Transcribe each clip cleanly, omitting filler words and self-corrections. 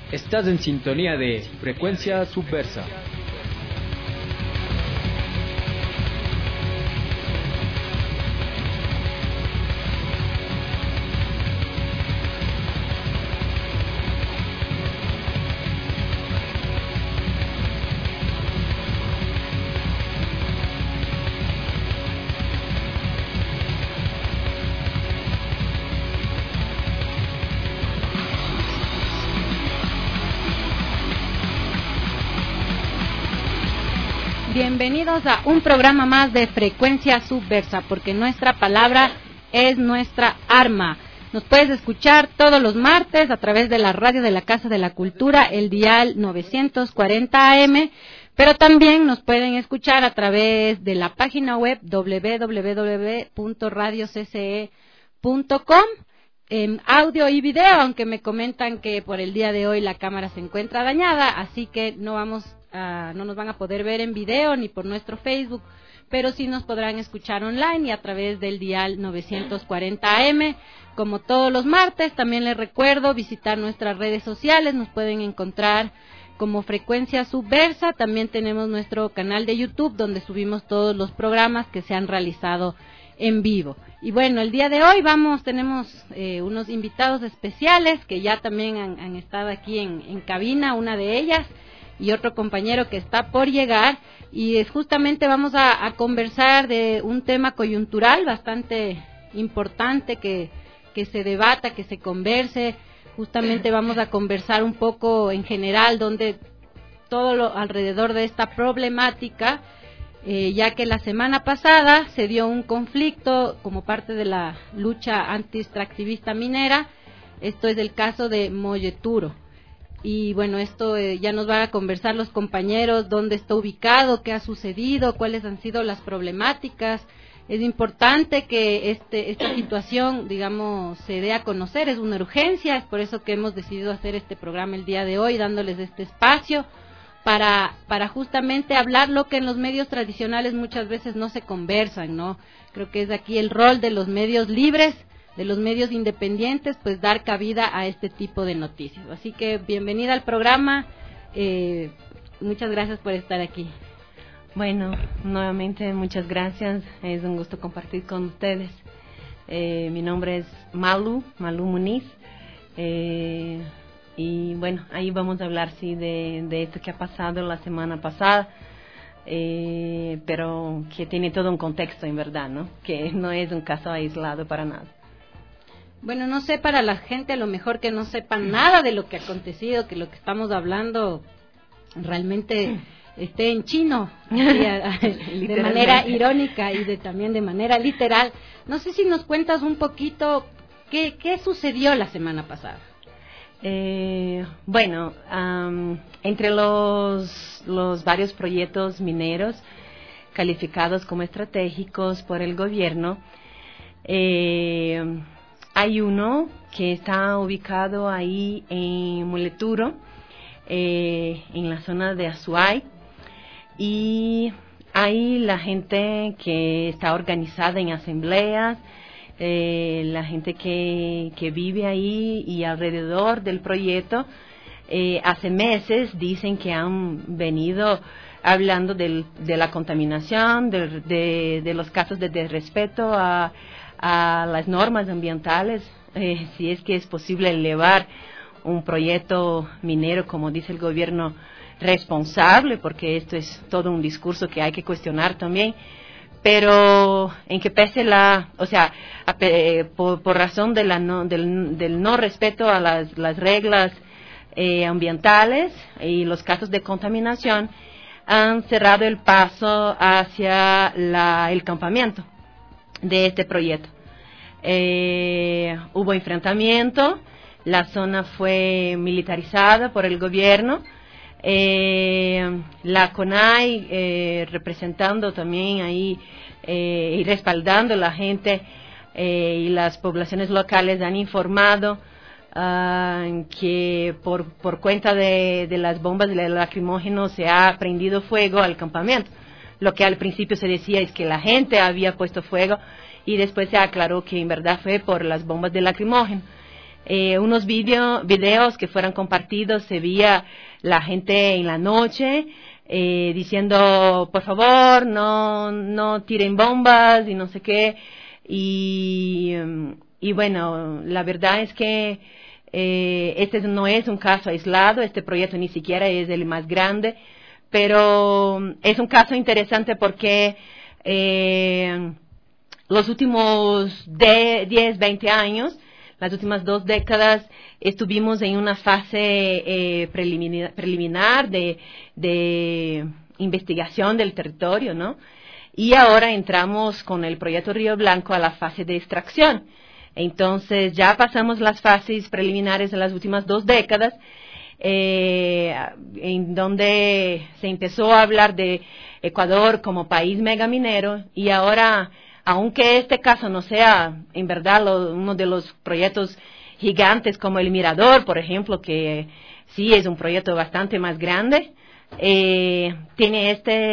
Estás en sintonía de Frecuencia Subversa. Bienvenidos a un programa más de Frecuencia Subversa, porque nuestra palabra es nuestra arma. Nos puedes escuchar todos los martes a través de la radio de la Casa de la Cultura, el dial 940 AM, pero también nos pueden escuchar a través de la página web www.radiocce.com, en audio y video, aunque me comentan que por el día de hoy la cámara se encuentra dañada, así que no nos van a poder ver en video ni por nuestro Facebook, pero sí nos podrán escuchar online y a través del dial 940 AM, como todos los martes. También les recuerdo visitar nuestras redes sociales, nos pueden encontrar como Frecuencia Subversa. También tenemos nuestro canal de YouTube donde subimos todos los programas que se han realizado en vivo. Y bueno, el día de hoy tenemos unos invitados especiales que ya también han estado aquí en cabina, una de ellas y otro compañero que está por llegar, y justamente vamos a conversar de un tema coyuntural bastante importante que se debata, que se converse. Justamente vamos a conversar un poco en general donde todo lo alrededor de esta problemática, ya que la semana pasada se dio un conflicto como parte de la lucha anti-extractivista minera. Esto es el caso de Molleturo. Y bueno, esto ya nos van a conversar los compañeros, dónde está ubicado, qué ha sucedido, cuáles han sido las problemáticas. Es importante que esta situación, digamos, se dé a conocer, es una urgencia, es por eso que hemos decidido hacer este programa el día de hoy, dándoles este espacio para justamente hablar lo que en los medios tradicionales muchas veces no se conversan, ¿no? Creo que es aquí el rol de los medios libres, de los medios independientes, pues dar cabida a este tipo de noticias. Así que bienvenida al programa, muchas gracias por estar aquí. Bueno, nuevamente muchas gracias, es un gusto compartir con ustedes. Mi nombre es Malu Muniz, y bueno, ahí vamos a hablar sí de esto que ha pasado la semana pasada, pero que tiene todo un contexto en verdad, ¿no? Que no es un caso aislado para nada. Bueno, no sé, para la gente a lo mejor que no sepan nada de lo que ha acontecido, que lo que estamos hablando realmente esté en chino, de manera irónica y también de manera literal. No sé si nos cuentas un poquito qué sucedió la semana pasada. Bueno, entre los varios proyectos mineros calificados como estratégicos por el gobierno, hay uno que está ubicado ahí en Molleturo, en la zona de Azuay, y ahí la gente que está organizada en asambleas, la gente que vive ahí y alrededor del proyecto, hace meses dicen que han venido hablando de la contaminación, de los casos de desrespeto a las normas ambientales, si es que es posible elevar un proyecto minero, como dice el gobierno, responsable, porque esto es todo un discurso que hay que cuestionar también, pero en que pese por razón de del no respeto a las reglas ambientales y los casos de contaminación, han cerrado el paso hacia el campamento de este proyecto. Hubo enfrentamiento, la zona fue militarizada por el gobierno, la CONAI representando también ahí y respaldando a la gente, y las poblaciones locales han informado que por cuenta de las bombas de lacrimógeno se ha prendido fuego al campamento. Lo que al principio se decía es que la gente había puesto fuego, y después se aclaró que en verdad fue por las bombas de lacrimógeno. unos videos que fueron compartidos, se veía la gente en la noche diciendo, por favor, no tiren bombas y no sé qué. Y bueno, la verdad es que este no es un caso aislado, este proyecto ni siquiera es el más grande, pero es un caso interesante porque los últimos 10, 20 años, las últimas 2 décadas, estuvimos en una fase preliminar de investigación del territorio, ¿no? Y ahora entramos con el proyecto Río Blanco a la fase de extracción. Entonces ya pasamos las fases preliminares de las últimas 2 décadas, en donde se empezó a hablar de Ecuador como país megaminero, y ahora, aunque este caso no sea en verdad uno de los proyectos gigantes como el Mirador, por ejemplo, que sí es un proyecto bastante más grande, tiene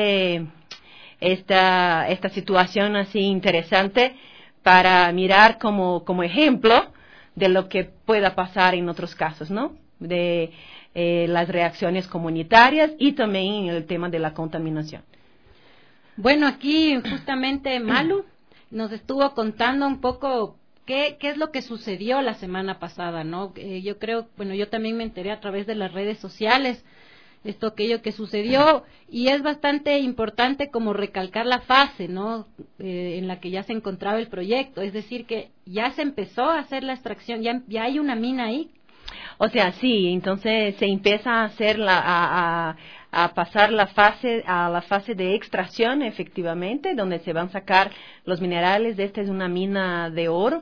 esta situación así interesante para mirar como ejemplo de lo que pueda pasar en otros casos, ¿no? De las reacciones comunitarias y también en el tema de la contaminación. Bueno, aquí justamente Malu nos estuvo contando un poco qué es lo que sucedió la semana pasada, ¿no? Yo creo, bueno, yo también me enteré a través de las redes sociales aquello que sucedió, y es bastante importante como recalcar la fase, ¿no? En la que ya se encontraba el proyecto, es decir, que ya se empezó a hacer la extracción, ya hay una mina ahí. O sea, sí, entonces se empieza a hacer a pasar a la fase de extracción, efectivamente, donde se van a sacar los minerales. Esta es una mina de oro,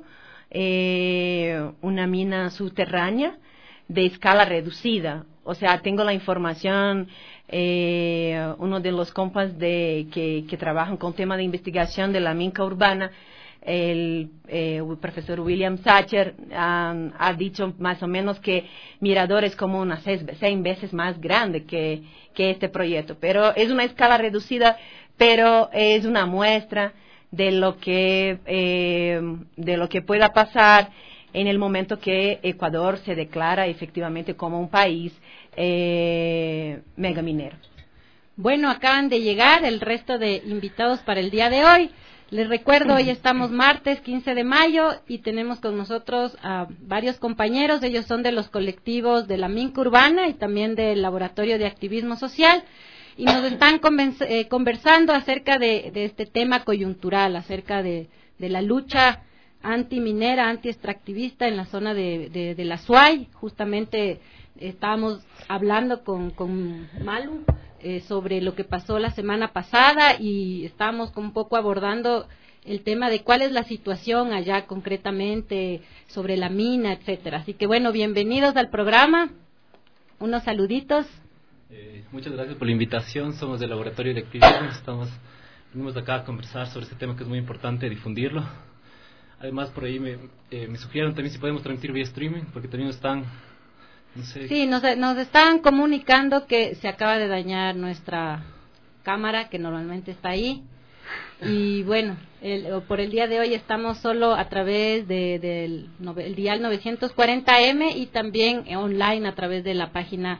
una mina subterránea de escala reducida. O sea, tengo la información, uno de los compas que trabajan con tema de investigación de la minca urbana, el profesor William Sacher, ha dicho más o menos que Mirador es como unas 6 veces más grande que este proyecto. Pero es una escala reducida, pero es una muestra de lo que pueda pasar en el momento que Ecuador se declara efectivamente como un país megaminero. Bueno, acaban de llegar el resto de invitados para el día de hoy. Les recuerdo, hoy estamos martes 15 de mayo y tenemos con nosotros a varios compañeros. Ellos son de los colectivos de la Minca Urbana y también del Laboratorio de Activismo Social, y nos están conversando acerca de este tema coyuntural, acerca de la lucha antiminera, anti-extractivista en la zona de la Azuay. Justamente estábamos hablando con Malu sobre lo que pasó la semana pasada, y estábamos un poco abordando el tema de cuál es la situación allá concretamente sobre la mina, etcétera. Así que bueno, bienvenidos al programa. Unos saluditos. Muchas gracias por la invitación. Somos del Laboratorio de Activismo. Venimos acá a conversar sobre este tema que es muy importante difundirlo. Además, por ahí me sugirieron también si podemos transmitir vía streaming, porque también están... No sé. Sí, nos están comunicando que se acaba de dañar nuestra cámara, que normalmente está ahí. Y bueno, por el día de hoy estamos solo a través del dial 940M y también online a través de la página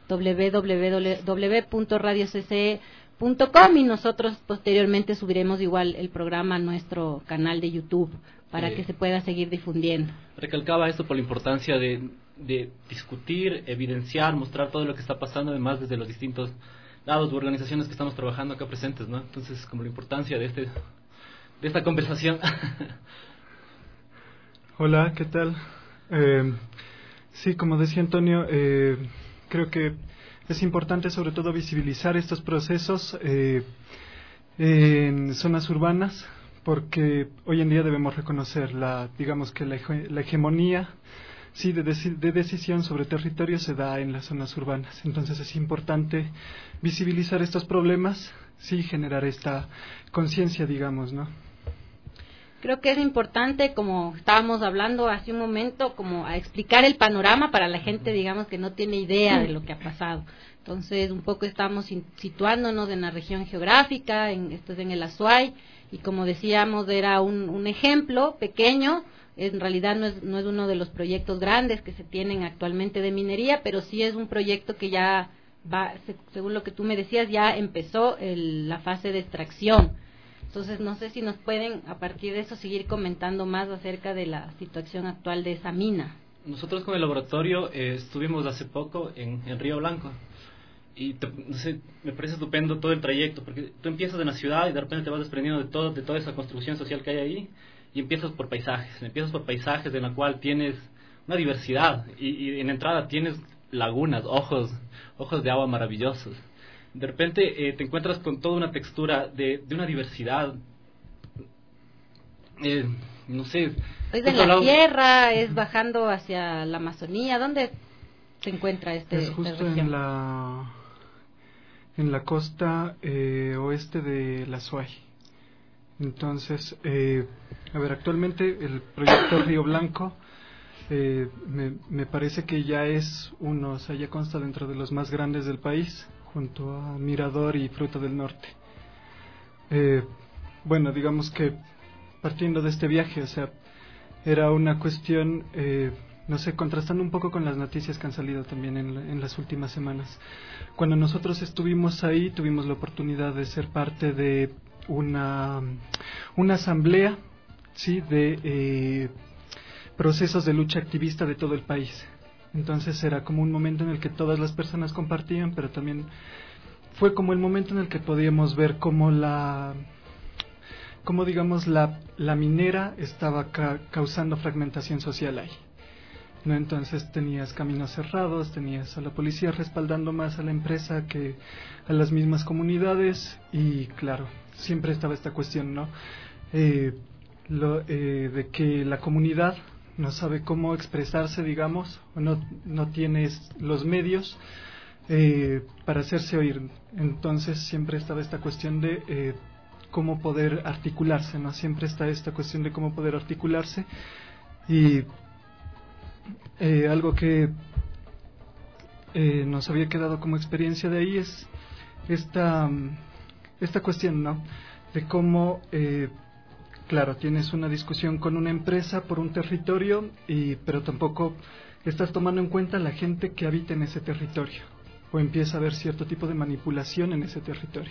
www.radiocce.com, y nosotros posteriormente subiremos igual el programa a nuestro canal de YouTube para que se pueda seguir difundiendo. Recalcaba esto por la importancia de discutir, evidenciar, mostrar todo lo que está pasando, además desde los distintos lados u organizaciones que estamos trabajando acá presentes, ¿no? Entonces, como la importancia de esta conversación. Hola, ¿qué tal? Sí, como decía Antonio, creo que es importante sobre todo visibilizar estos procesos en zonas urbanas, porque hoy en día debemos reconocer la hegemonía de decisión sobre territorio se da en las zonas urbanas. Entonces es importante visibilizar estos problemas, generar esta conciencia, digamos, ¿no? Creo que es importante, como estábamos hablando hace un momento, como a explicar el panorama para la gente, digamos, que no tiene idea de lo que ha pasado. Entonces, un poco estamos situándonos en la región geográfica, esto es en el Azuay, y como decíamos, era un ejemplo pequeño En realidad no es uno de los proyectos grandes que se tienen actualmente de minería, pero sí es un proyecto que ya va, según lo que tú me decías, ya empezó la fase de extracción. Entonces, no sé si nos pueden, a partir de eso, seguir comentando más acerca de la situación actual de esa mina. Nosotros con el laboratorio estuvimos hace poco en Río Blanco. Y no sé, me parece estupendo todo el trayecto, porque tú empiezas en la ciudad y de repente te vas desprendiendo de toda esa construcción social que hay ahí, y empiezas por paisajes en la cual tienes una diversidad, y en la entrada tienes lagunas, ojos de agua maravillosos. De repente te encuentras con toda una textura de una diversidad, no sé. ¿Es en la tierra, es bajando hacia la Amazonía? ¿Dónde se encuentra Es justo en la costa oeste de la Azuay. Entonces, a ver, actualmente el proyecto Río Blanco me parece que ya es uno, o sea, ya consta dentro de los más grandes del país, junto a Mirador y Fruta del Norte. Bueno, digamos que partiendo de este viaje, o sea, era una cuestión, no sé, contrastando un poco con las noticias que han salido también en las últimas semanas. Cuando nosotros estuvimos ahí, tuvimos la oportunidad de ser parte de una asamblea, sí, de procesos de lucha activista de todo el país. Entonces era como un momento en el que todas las personas compartían, pero también fue como el momento en el que podíamos ver cómo digamos la minera estaba causando fragmentación social ahí, ¿no? Entonces tenías caminos cerrados, tenías a la policía respaldando más a la empresa que a las mismas comunidades, y claro, siempre estaba esta cuestión, ¿no? De que la comunidad no sabe cómo expresarse, digamos, o no tiene los medios para hacerse oír. Entonces siempre estaba esta cuestión de cómo poder articularse, ¿no? Siempre está esta cuestión de cómo poder articularse, y algo que nos había quedado como experiencia de ahí es esta cuestión, ¿no? De cómo, claro, tienes una discusión con una empresa por un territorio, pero tampoco estás tomando en cuenta la gente que habita en ese territorio, o empieza a haber cierto tipo de manipulación en ese territorio.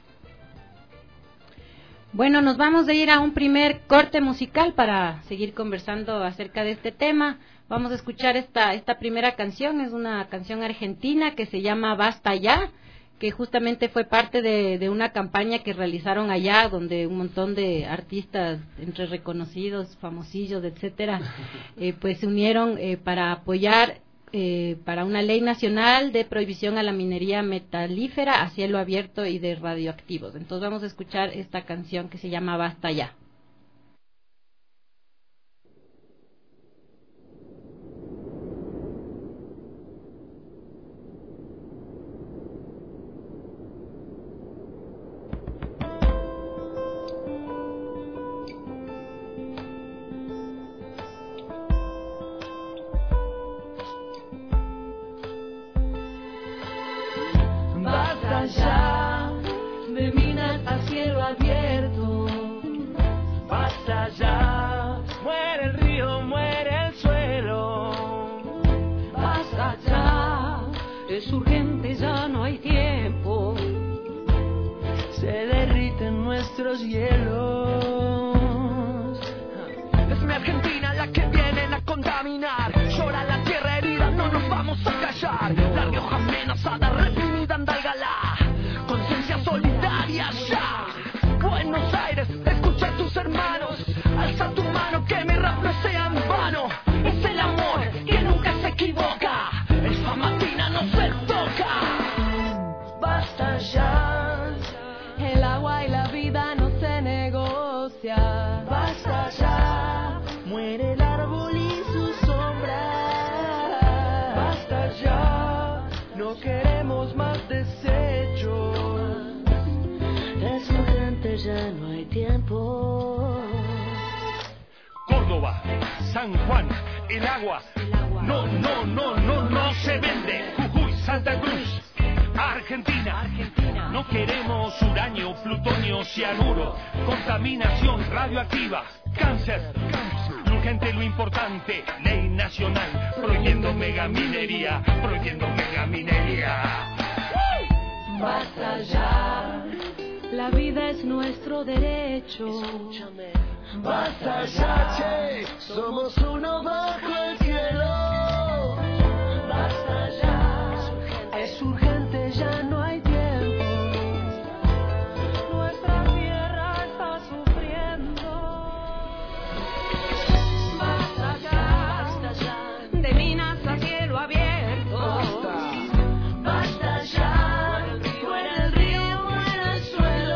Bueno, nos vamos a ir a un primer corte musical para seguir conversando acerca de este tema. Vamos a escuchar esta primera canción, es una canción argentina que se llama Basta Ya, que justamente fue parte de una campaña que realizaron allá, donde un montón de artistas, entre reconocidos, famosillos, etcétera, pues se unieron para apoyar para una ley nacional de prohibición a la minería metalífera a cielo abierto y de radioactivos. Entonces vamos a escuchar esta canción que se llama Basta Ya. Ya de minas a cielo abierto, basta ya, muere el río, muere el suelo, basta ya, es urgente, ya no hay tiempo, se derriten nuestros hielos. Es mi Argentina la que vienen a contaminar, llora la tierra herida, no nos vamos a callar, La Rioja amenazada, reprimida, Andalgalá. Solidaria ya, Buenos Aires, escucha a tus hermanos, alza tu mano, que mi rap no sea en vano, es el amor que nunca se equivoca, el Famatina no se toca, basta ya, el agua y la vida no se negocia, basta ya, muere el árbol y su sombra, basta ya, no queremos más desechos. Es urgente, ya no hay tiempo. Córdoba, San Juan, el agua. No se vende. Jujuy, Santa Cruz, Argentina. No queremos uranio, plutonio, cianuro, contaminación radioactiva, cáncer, urgente lo importante, ley nacional, prohibiendo megaminería, prohibiendo megaminería. Basta ya, la vida es nuestro derecho. Escúchame. Basta ya, che, somos uno bajo el cielo. Basta ya, es urgente, ya no hay tiempo. Nuestra tierra está sufriendo. Basta ya, de minas a cielo abierto. Basta ya, fuera el río, fuera el suelo.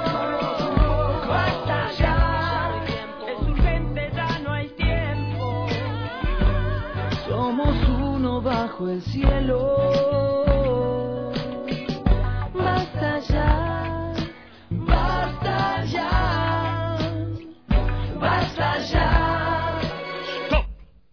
Basta ya, Es urgente, ya no hay tiempo. somos uno bajo el cielo. Basta ya, basta ya, basta ya. ¡Stop!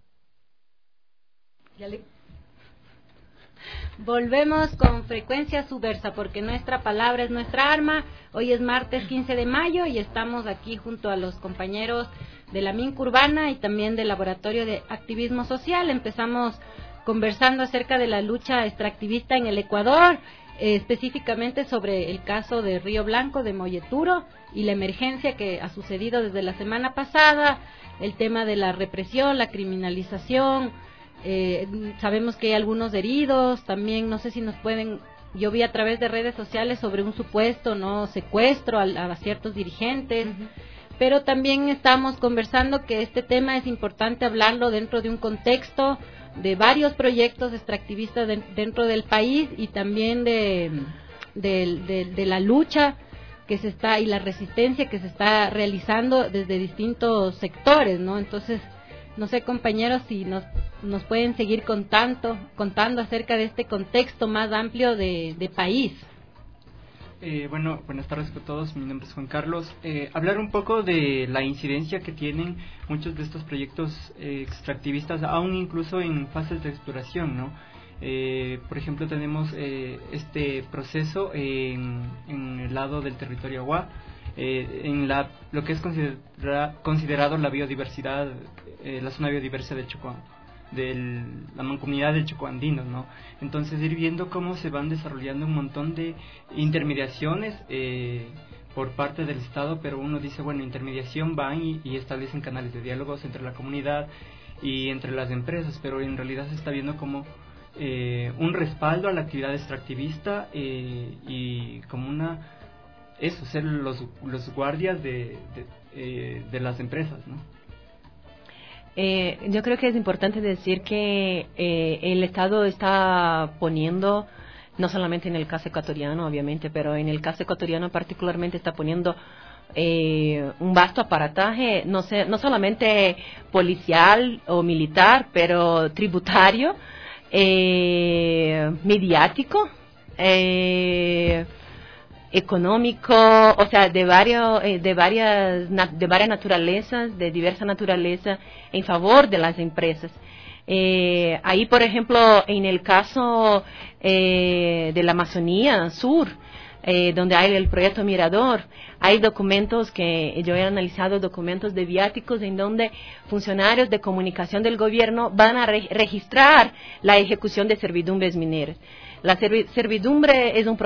Volvemos con Frecuencia Subversa, porque nuestra palabra es nuestra arma. Hoy es martes 15 de mayo y estamos aquí junto a los compañeros de la MINC Urbana y también del Laboratorio de Activismo Social. Empezamos conversando acerca de la lucha extractivista en el Ecuador, específicamente sobre el caso de Río Blanco, de Molleturo, y la emergencia que ha sucedido desde la semana pasada, el tema de la represión, la criminalización. Sabemos que hay algunos heridos, también no sé si nos pueden, yo vi a través de redes sociales sobre un supuesto secuestro a ciertos dirigentes, pero también estamos conversando que este tema es importante hablarlo dentro de un contexto de varios proyectos extractivistas dentro del país y también de la lucha que se está y la resistencia que se está realizando desde distintos sectores, ¿no? Entonces, no sé, compañeros, si nos pueden seguir contando acerca de este contexto más amplio de país. Bueno, buenas tardes a todos, mi nombre es Juan Carlos. Hablar un poco de la incidencia que tienen muchos de estos proyectos extractivistas, aún incluso en fases de exploración, ¿no? Por ejemplo, tenemos este proceso en el lado del territorio Agua, en lo que es considerado la biodiversidad, la zona biodiversa del Chocó, de la mancomunidad del Chocó andino, ¿no? Entonces ir viendo cómo se van desarrollando un montón de intermediaciones por parte del Estado, pero uno dice, bueno, intermediación, van y establecen canales de diálogos entre la comunidad y entre las empresas, pero en realidad se está viendo como un respaldo a la actividad extractivista y como ser los guardias de las empresas, ¿no? Yo creo que es importante decir que el Estado está poniendo, no solamente en el caso ecuatoriano, obviamente, pero en el caso ecuatoriano particularmente está poniendo un vasto aparataje, no solamente policial o militar, pero tributario, mediático, económico, o sea, de varias naturalezas, de diversa naturaleza, en favor de las empresas. Ahí, por ejemplo, en el caso de la Amazonía Sur, donde hay el proyecto Mirador, hay documentos que yo he analizado, documentos de viáticos en donde funcionarios de comunicación del gobierno van a registrar la ejecución de servidumbres mineras. La servidumbre es un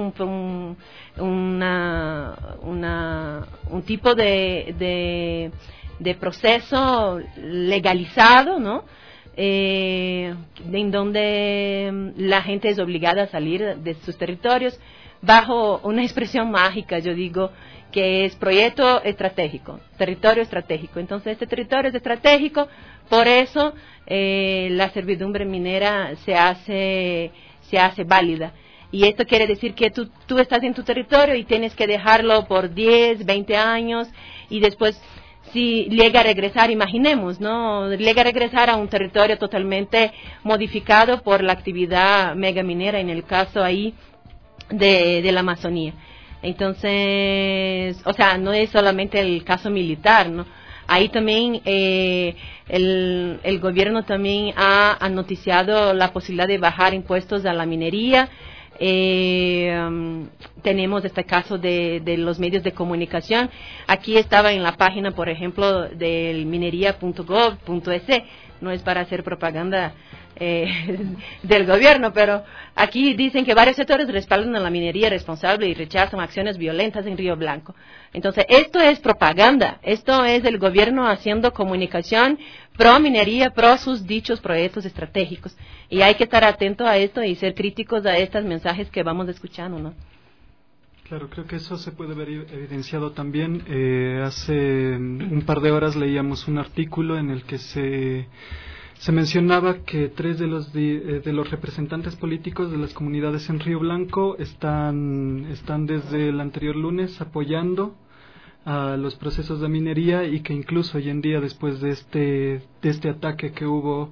tipo de proceso legalizado, ¿no? En donde la gente es obligada a salir de sus territorios bajo una expresión mágica, yo digo, que es proyecto estratégico, territorio estratégico. Entonces, este territorio es estratégico, por eso la servidumbre minera se hace válida. Y esto quiere decir que tú estás en tu territorio y tienes que dejarlo por 10, 20 años y después, si llega a regresar, imaginemos, ¿no? Llega a regresar a un territorio totalmente modificado por la actividad megaminera, en el caso ahí de la Amazonía. Entonces, o sea, no es solamente el caso militar, ¿no? Ahí también el gobierno también ha noticiado la posibilidad de bajar impuestos a la minería, Tenemos este caso de los medios de comunicación. Aquí estaba en la página, por ejemplo, del minería.gov.es. No es para hacer propaganda del gobierno, pero aquí dicen que varios sectores respaldan a la minería responsable y rechazan acciones violentas en Río Blanco. Entonces, esto es propaganda, esto es el gobierno haciendo comunicación pro minería, pro sus dichos proyectos estratégicos. Y hay que estar atento a esto y ser críticos a estos mensajes que vamos escuchando, ¿no? Claro, creo que eso se puede ver evidenciado también. Hace un par de horas leíamos un artículo en el que se mencionaba que 3 de los representantes políticos de las comunidades en Río Blanco están desde el anterior lunes apoyando a los procesos de minería, y que incluso hoy en día, después de este ataque que hubo,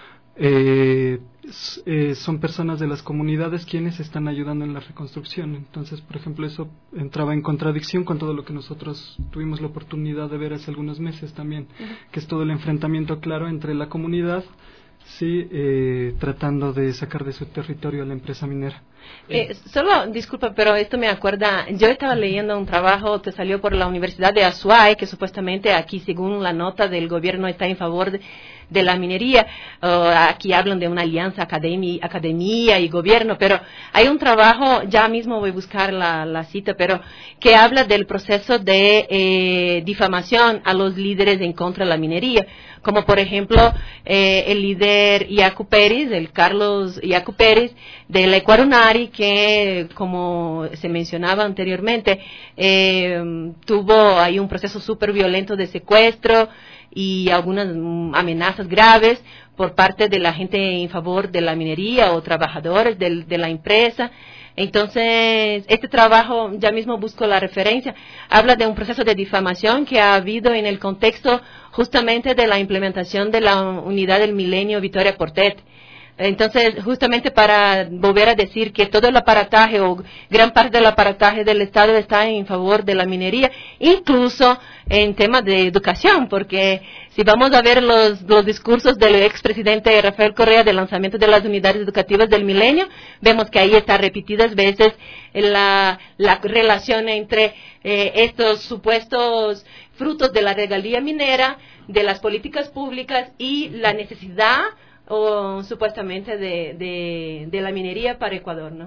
son personas de las comunidades quienes están ayudando en la reconstrucción. Entonces, por ejemplo, eso entraba en contradicción con todo lo que nosotros tuvimos la oportunidad de ver hace algunos meses también, que es todo el enfrentamiento claro entre la comunidad, sí, tratando de sacar de su territorio a la empresa minera. Solo, disculpa, pero esto me acuerda, yo estaba leyendo un trabajo que salió por la Universidad de Azuay, que supuestamente aquí, según la nota del gobierno, está en favor de la minería. Aquí hablan de una alianza academia y gobierno, pero hay un trabajo, ya mismo voy a buscar la cita, pero que habla del proceso de difamación a los líderes en contra de la minería, como por ejemplo el líder Iacu Pérez, el Carlos Iacu Pérez de la Ecuarunari, que como se mencionaba anteriormente, tuvo ahí un proceso súper violento de secuestro y algunas amenazas graves por parte de la gente en favor de la minería o trabajadores de la empresa. Entonces, este trabajo, ya mismo busco la referencia, habla de un proceso de difamación que ha habido en el contexto justamente de la implementación de la Unidad del Milenio Victoria Portet. Entonces, justamente para volver a decir que todo el aparataje o gran parte del aparataje del Estado está en favor de la minería, incluso en temas de educación, porque si vamos a ver los discursos del expresidente Rafael Correa del lanzamiento de las unidades educativas del milenio, vemos que ahí está repetidas veces la relación entre estos supuestos frutos de la regalía minera, de las políticas públicas y la necesidad o supuestamente de la minería para Ecuador, ¿no?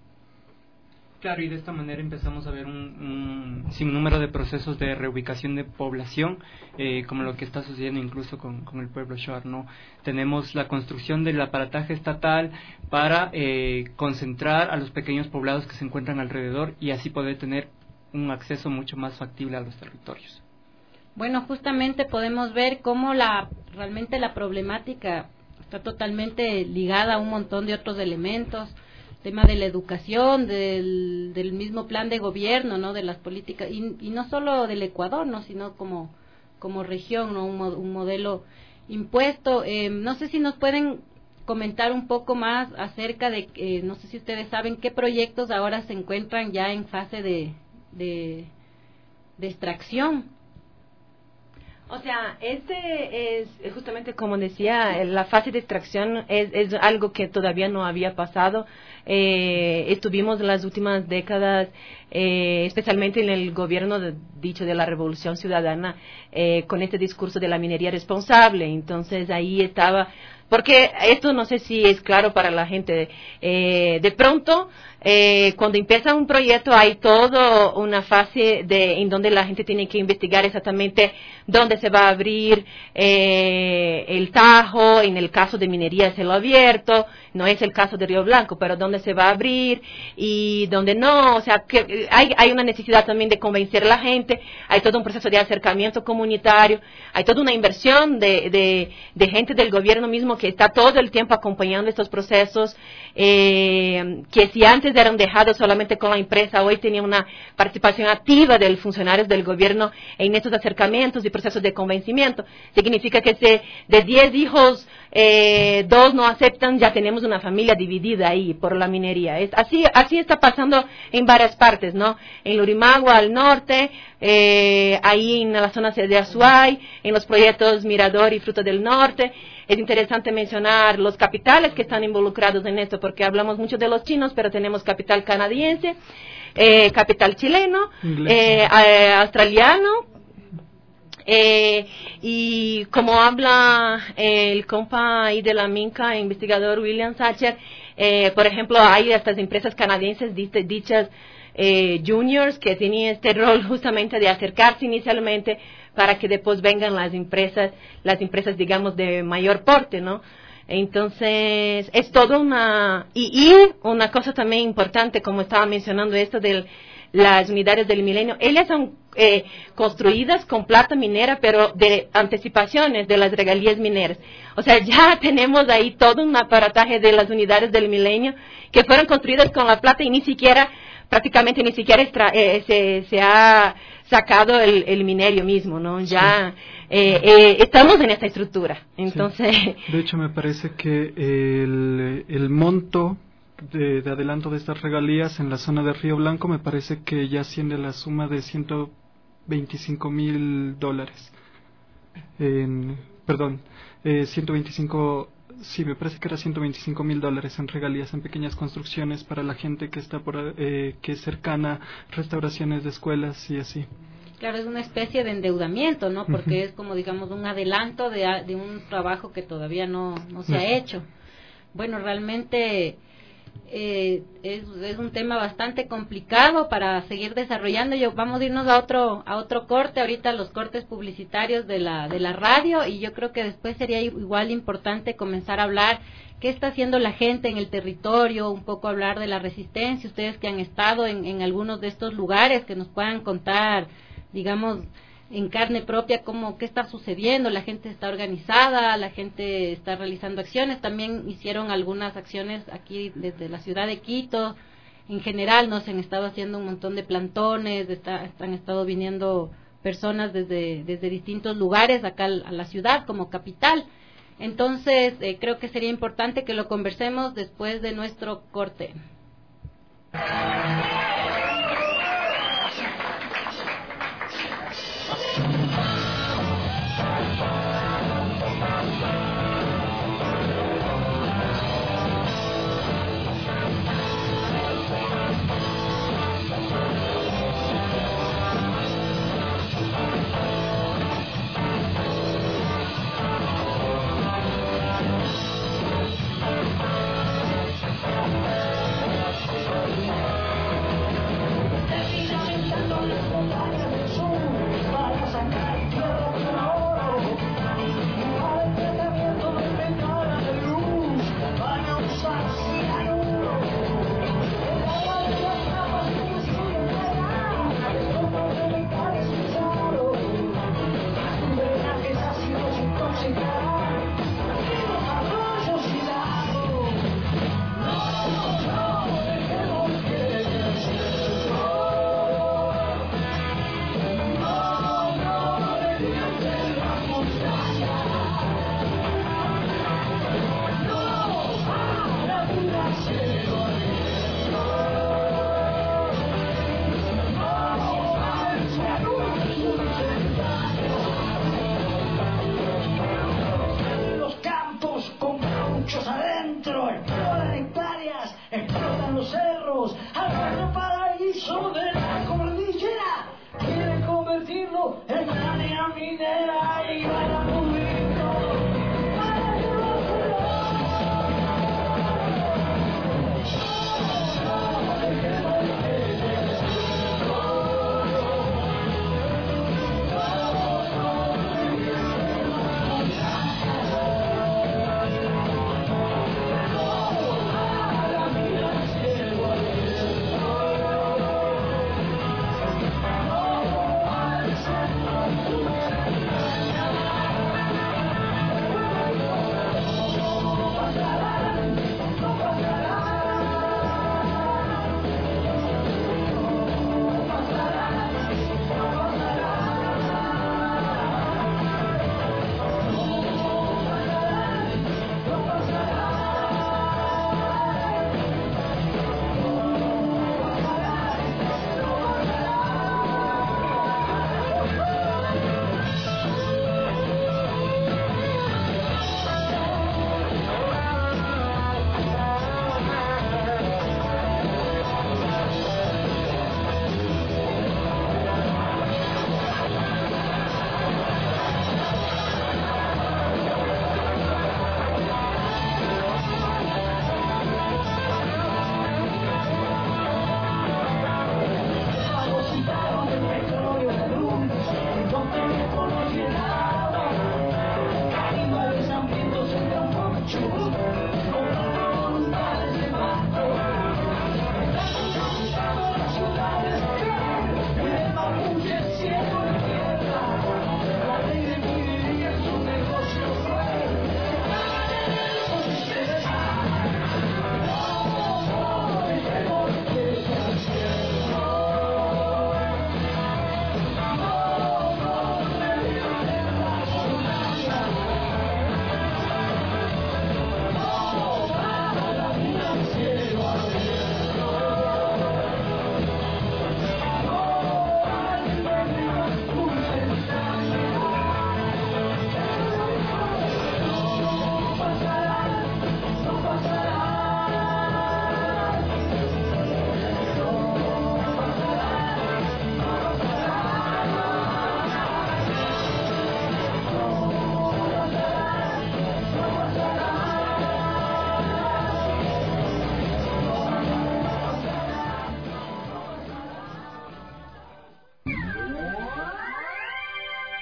Claro, y de esta manera empezamos a ver un sinnúmero de procesos de reubicación de población, como lo que está sucediendo incluso con el pueblo Shuar, ¿no? Tenemos la construcción del aparataje estatal para concentrar a los pequeños poblados que se encuentran alrededor y así poder tener un acceso mucho más factible a los territorios. Bueno, justamente podemos ver cómo realmente la problemática está totalmente ligada a un montón de otros elementos, tema de la educación, del mismo plan de gobierno, ¿no? De las políticas, y no solo del Ecuador, ¿no? Sino como región, ¿no? Un modelo impuesto. No sé si nos pueden comentar un poco más acerca de, no sé si ustedes saben qué proyectos ahora se encuentran ya en fase de extracción. O sea, este es justamente como decía, la fase de extracción es algo que todavía no había pasado. Estuvimos las últimas décadas, especialmente en el gobierno dicho de la Revolución Ciudadana, con este discurso de la minería responsable. Entonces ahí estaba, porque esto no sé si es claro para la gente. De pronto, cuando empieza un proyecto hay toda una fase en donde la gente tiene que investigar exactamente dónde se va a abrir el tajo. En el caso de minería se lo ha abierto, no es el caso de Río Blanco, pero dónde se va a abrir y dónde no. O sea, que hay una necesidad también de convencer a la gente, hay todo un proceso de acercamiento comunitario, hay toda una inversión de gente del gobierno mismo que está todo el tiempo acompañando estos procesos, que si antes eran dejados solamente con la empresa, hoy tenía una participación activa de los funcionarios del gobierno en estos acercamientos y procesos de convencimiento. Significa que de 10 hijos 2 no aceptan, ya tenemos una familia dividida ahí por la minería. Así está pasando en varias partes, ¿no? En Lurimagua al norte, ahí en la zona de Azuay, en los proyectos Mirador y Fruta del Norte. Es interesante mencionar los capitales que están involucrados en esto, porque hablamos mucho de los chinos, pero tenemos capital canadiense, capital chileno, australiano. Y como habla el compa ahí de la Minca, investigador William Sacher, por ejemplo, hay estas empresas canadienses dichas juniors que tienen este rol justamente de acercarse inicialmente para que después vengan las empresas digamos de mayor porte, ¿no? Entonces es todo y una cosa también importante, como estaba mencionando esto de las unidades del milenio, ellas son construidas con plata minera, pero de anticipaciones de las regalías mineras. O sea, ya tenemos ahí todo un aparataje de las unidades del milenio que fueron construidas con la plata y prácticamente ni siquiera se ha sacado el minerio mismo, ¿no? Ya estamos en esta estructura. Entonces, sí. De hecho, me parece que el monto de adelanto de estas regalías en la zona de Río Blanco me parece que ya asciende a la suma de $125,000. Perdón, 125, sí, me parece que era $125,000 en regalías en pequeñas construcciones para la gente que está que es cercana, restauraciones de escuelas y así. Claro, es una especie de endeudamiento, ¿no? Porque es como, digamos, un adelanto de un trabajo que todavía no se ha hecho. Bueno, realmente es un tema bastante complicado para seguir desarrollando. Vamos a irnos a otro corte, ahorita los cortes publicitarios de la radio, y yo creo que después sería igual importante comenzar a hablar qué está haciendo la gente en el territorio, un poco hablar de la resistencia, ustedes que han estado en algunos de estos lugares, que nos puedan contar, digamos, en carne propia qué está sucediendo. La gente está organizada, la gente está realizando acciones. También hicieron algunas acciones aquí desde la ciudad de Quito. En general nos han estado haciendo un montón de plantones, han estado viniendo personas desde distintos lugares acá a la ciudad como capital. Entonces creo que sería importante que lo conversemos después de nuestro corte.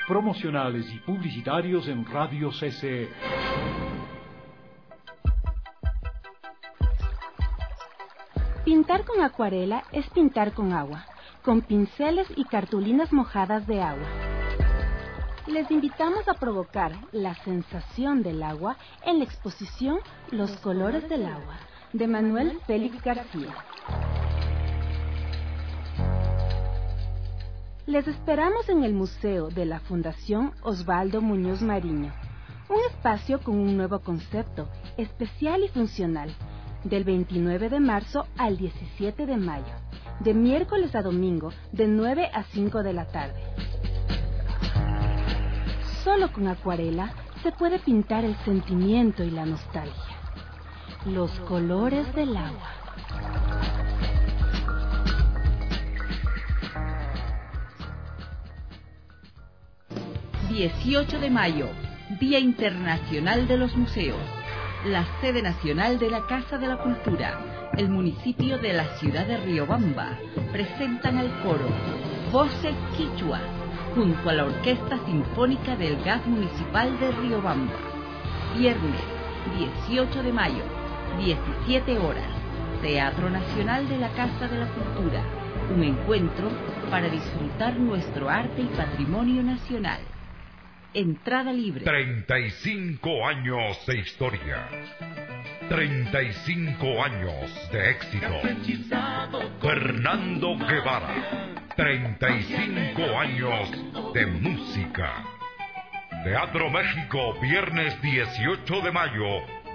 promocionales y publicitarios en Radio CCE. Pintar con acuarela es pintar con agua, con pinceles y cartulinas mojadas de agua. Les invitamos a provocar la sensación del agua en la exposición Los colores del agua, de Manuel Félix García. Les esperamos en el Museo de la Fundación Osvaldo Muñoz Mariño, un espacio con un nuevo concepto, especial y funcional, del 29 de marzo al 17 de mayo, de miércoles a domingo, de 9 a 5 de la tarde. Solo con acuarela se puede pintar el sentimiento y la nostalgia. Los colores del agua. ...18 de mayo, Día Internacional de los Museos. La sede nacional de la Casa de la Cultura, el municipio de la ciudad de Riobamba, presentan al coro Voce Quichua, junto a la Orquesta Sinfónica del GAC Municipal de Riobamba. Viernes 18 de mayo, 17 horas, Teatro Nacional de la Casa de la Cultura, un encuentro para disfrutar nuestro arte y patrimonio nacional. Entrada libre. 35 años de historia. 35 años de éxito. Fernando Guevara. 35 años de música. Teatro México, viernes 18 de mayo,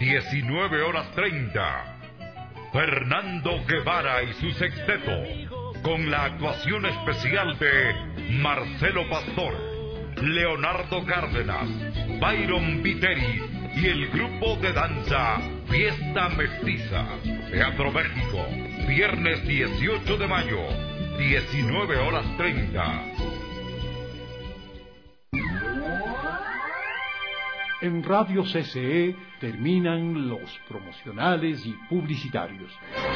19:30. Fernando Guevara y su sexteto, con la actuación especial de Marcelo Pastor, Leonardo Cárdenas, Byron Viteri y el grupo de danza Fiesta Mestiza. Teatro México, viernes 18 de mayo, 19:30. En Radio CCE terminan los promocionales y publicitarios.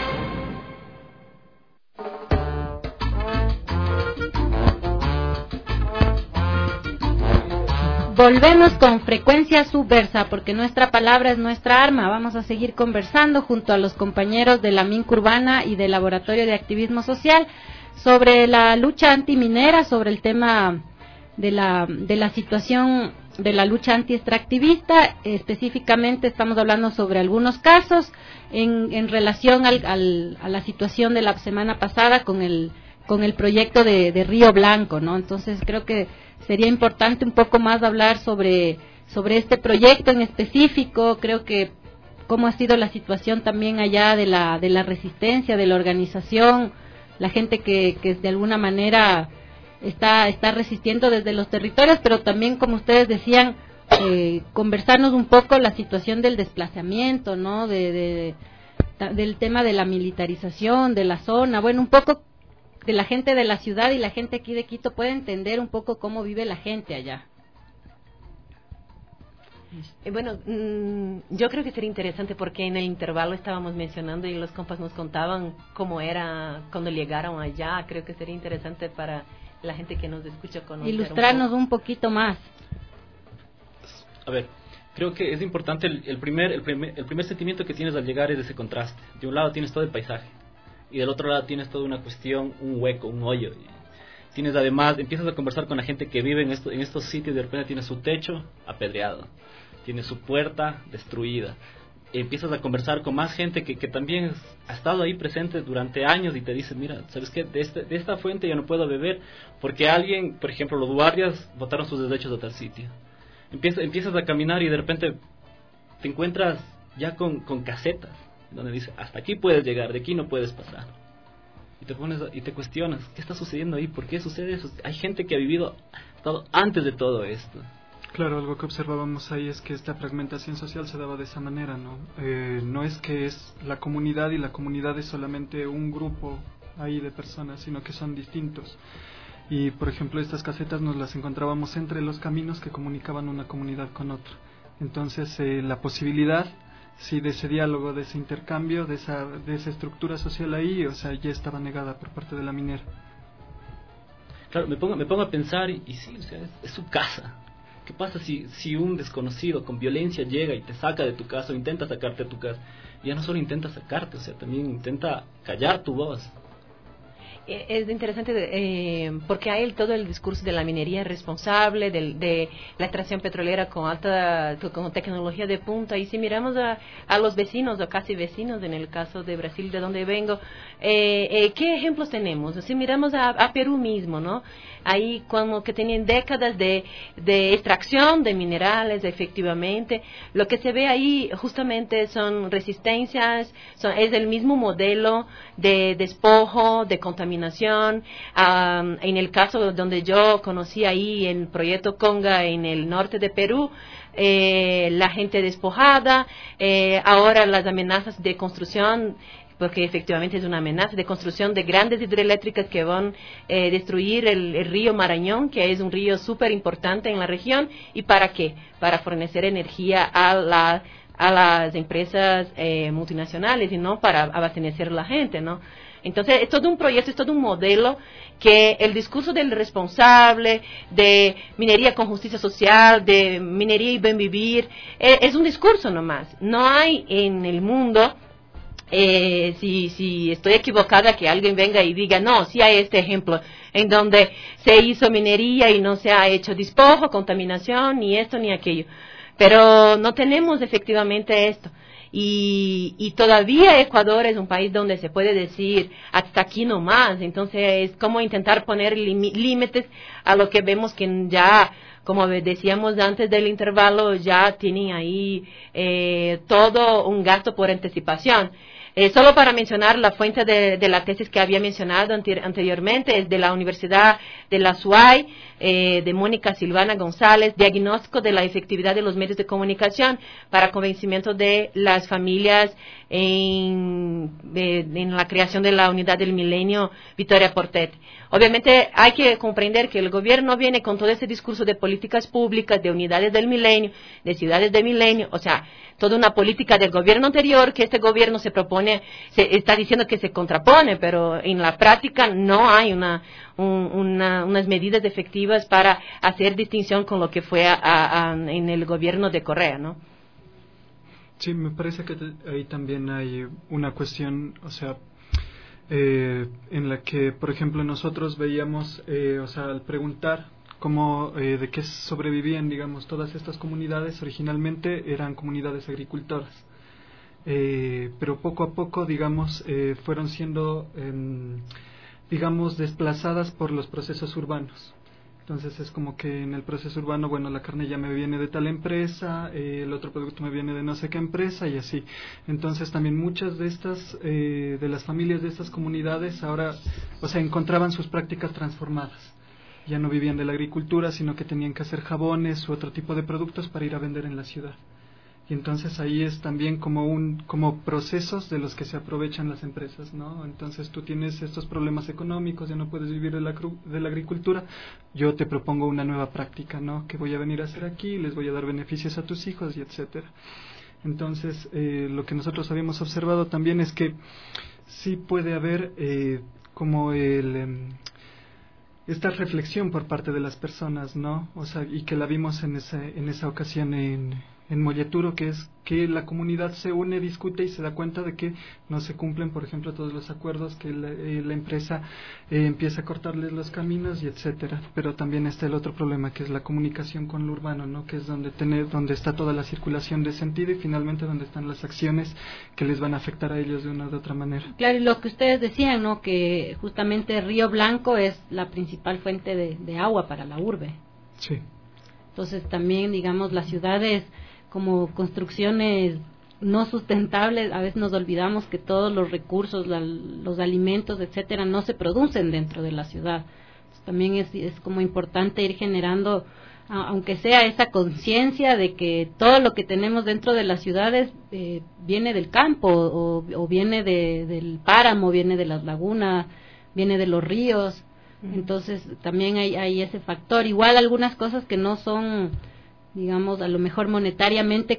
Volvemos con Frecuencia Subversa, porque nuestra palabra es nuestra arma. Vamos a seguir conversando junto a los compañeros de la MINC Urbana y del Laboratorio de Activismo Social sobre la lucha antiminera, sobre el tema de la situación de la lucha anti-extractivista. Específicamente estamos hablando sobre algunos casos en relación a la situación de la semana pasada con el proyecto de Río Blanco, ¿no? Entonces creo que sería importante un poco más hablar sobre este proyecto en específico. Creo que cómo ha sido la situación también allá de la resistencia, de la organización, la gente que de alguna manera está resistiendo desde los territorios, pero también, como ustedes decían, conversarnos un poco la situación del desplazamiento, ¿no? Del tema de la militarización de la zona, bueno, un poco de la gente de la ciudad y la gente aquí de Quito puede entender un poco cómo vive la gente allá. Bueno, yo creo que sería interesante porque en el intervalo estábamos mencionando y los compas nos contaban cómo era cuando llegaron allá. Creo que sería interesante para la gente que nos escucha conocer. Ilustrarnos un poquito más. A ver, creo que es importante el primer sentimiento que tienes al llegar es ese contraste. De un lado tienes todo el paisaje y del otro lado tienes toda una cuestión, un hueco, un hoyo. Tienes además, empiezas a conversar con la gente que vive en estos sitios y de repente tiene su techo apedreado, tiene su puerta destruida. Empiezas a conversar con más gente que también ha estado ahí presente durante años y te dice, mira, ¿sabes qué? De esta fuente yo no puedo beber porque alguien, por ejemplo, los guardias botaron sus desechos a tal sitio. Empiezas a caminar y de repente te encuentras ya con casetas donde dice, hasta aquí puedes llegar, de aquí no puedes pasar. Y te pones y te cuestionas, ¿qué está sucediendo ahí? ¿Por qué sucede eso? Hay gente que ha estado antes de todo esto. Claro, algo que observábamos ahí es que esta fragmentación social se daba de esa manera, ¿no? No es que es la comunidad y la comunidad es solamente un grupo ahí de personas, sino que son distintos. Y, por ejemplo, estas casetas nos las encontrábamos entre los caminos que comunicaban una comunidad con otra. Entonces, la posibilidad, sí, de ese diálogo, de ese intercambio, de esa estructura social ahí, o sea, ya estaba negada por parte de la minera. claro, me pongo a pensar y sí, o sea, es su casa. ¿Qué pasa si un desconocido con violencia llega y te saca de tu casa o intenta sacarte de tu casa? Ya no solo intenta sacarte, o sea, también intenta callar tu voz. Es interesante porque hay todo el discurso de la minería responsable, de la extracción petrolera con tecnología de punta. Y si miramos a los vecinos o casi vecinos, en el caso de Brasil, de donde vengo, ¿qué ejemplos tenemos? Si miramos a Perú mismo, ¿no? Ahí como que tienen décadas de extracción de minerales, efectivamente. Lo que se ve ahí justamente son resistencias, es el mismo modelo de despojo, de contaminación. En el caso donde yo conocí ahí en el proyecto Conga, en el norte de Perú, la gente despojada, ahora las amenazas de construcción, porque efectivamente es una amenaza de construcción de grandes hidroeléctricas que van a destruir el río Marañón, que es un río súper importante en la región. ¿Y para qué? Para fornecer energía a las empresas multinacionales y no para abastecer a la gente, ¿no? Entonces, es todo un proyecto, es todo un modelo que el discurso del responsable, de minería con justicia social, de minería y buen vivir, es un discurso nomás. No hay en el mundo... si estoy equivocada, que alguien venga y diga, no, sí hay este ejemplo en donde se hizo minería y no se ha hecho despojo, contaminación, ni esto ni aquello. Pero no tenemos efectivamente esto. Y todavía Ecuador es un país donde se puede decir hasta aquí no más. Entonces es como intentar poner límites a lo que vemos que ya, como decíamos antes del intervalo, ya tienen ahí todo un gasto por anticipación. Solo para mencionar la fuente de la tesis que había mencionado anteriormente, es de la Universidad de la SUAY, de Mónica Silvana González, diagnóstico de la efectividad de los medios de comunicación para convencimiento de las familias en la creación de la unidad del milenio Victoria Portet. Obviamente hay que comprender que el gobierno viene con todo ese discurso de políticas públicas, de unidades del milenio, de ciudades del milenio, o sea, toda una política del gobierno anterior que este gobierno se propone, está diciendo que se contrapone, pero en la práctica no hay unas medidas efectivas para hacer distinción con lo que fue en el gobierno de Correa, ¿no? Sí, me parece que ahí también hay una cuestión, o sea, en la que, por ejemplo, nosotros veíamos, o sea, al preguntar cómo, de qué sobrevivían, digamos, todas estas comunidades, originalmente eran comunidades agricultoras, pero poco a poco, digamos, fueron siendo, digamos, desplazadas por los procesos urbanos. Entonces es como que en el proceso urbano, bueno, la carne ya me viene de tal empresa, el otro producto me viene de no sé qué empresa y así. Entonces también muchas de estas, de las familias de estas comunidades ahora, o sea, encontraban sus prácticas transformadas. Ya no vivían de la agricultura, sino que tenían que hacer jabones u otro tipo de productos para ir a vender en la ciudad. Y entonces ahí es también como procesos de los que se aprovechan las empresas, ¿no? Entonces tú tienes estos problemas económicos, ya no puedes vivir de la agricultura, yo te propongo una nueva práctica, ¿no? Que voy a venir a hacer aquí, les voy a dar beneficios a tus hijos y etcétera. Entonces lo que nosotros habíamos observado también es que sí puede haber como esta reflexión por parte de las personas, ¿no? O sea, y que la vimos en esa ocasión en Molleturo, que es que la comunidad se une, discute y se da cuenta de que no se cumplen, por ejemplo, todos los acuerdos, que la empresa empieza a cortarles los caminos y etcétera. Pero también está el otro problema, que es la comunicación con lo urbano, ¿no? Que es donde está toda la circulación de sentido y finalmente donde están las acciones que les van a afectar a ellos de una u otra manera. Claro, y lo que ustedes decían, ¿no? Que justamente Río Blanco es la principal fuente de agua para la urbe. Sí. Entonces también, digamos, las ciudades como construcciones no sustentables, a veces nos olvidamos que todos los recursos, los alimentos, etcétera, no se producen dentro de la ciudad. Entonces, también es como importante ir generando, aunque sea esa conciencia de que todo lo que tenemos dentro de las ciudades viene del campo o viene del páramo, viene de las lagunas, viene de los ríos. Entonces también hay ese factor. Igual algunas cosas que no son, digamos, a lo mejor monetariamente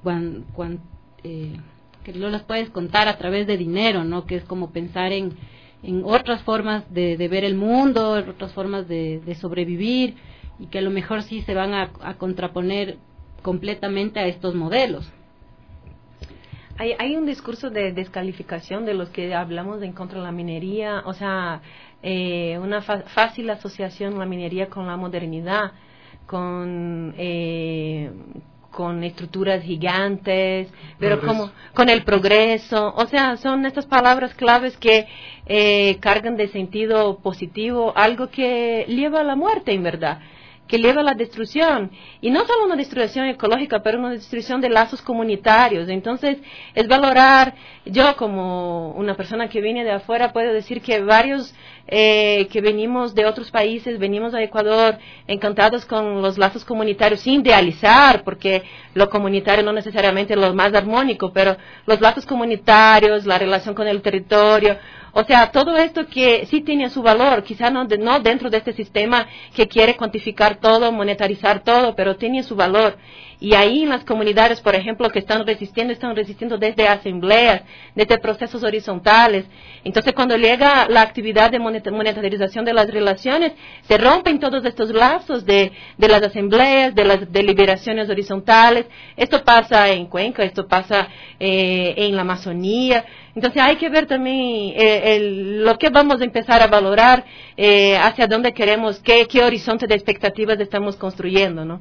que no las puedes contar a través de dinero, ¿no? Que es como pensar en en otras formas de ver el mundo, en otras formas de sobrevivir, y que a lo mejor sí se van a contraponer completamente a estos modelos. Hay un discurso de descalificación de los que hablamos en contra de la minería, o sea, una fácil asociación la minería con la modernidad, con estructuras gigantes, pero como con el progreso, o sea, son estas palabras claves que cargan de sentido positivo, algo que lleva a la muerte en verdad, que lleva a la destrucción, y no solo una destrucción ecológica, pero una destrucción de lazos comunitarios. Entonces, es valorar, yo como una persona que viene de afuera, puedo decir que varios que venimos de otros países, venimos a Ecuador encantados con los lazos comunitarios, sin idealizar, porque lo comunitario no necesariamente es lo más armónico, pero los lazos comunitarios, la relación con el territorio, o sea, todo esto que sí tiene su valor, quizá no dentro de este sistema que quiere cuantificar todo, monetarizar todo, pero tiene su valor. Y ahí en las comunidades, por ejemplo, que están resistiendo desde asambleas, desde procesos horizontales. Entonces, cuando llega la actividad de monetarización de las relaciones, se rompen todos estos lazos de las asambleas, de las deliberaciones horizontales. Esto pasa en Cuenca, esto pasa en la Amazonía. Entonces, hay que ver también lo que vamos a empezar a valorar, hacia dónde queremos, qué horizonte de expectativas estamos construyendo, ¿no?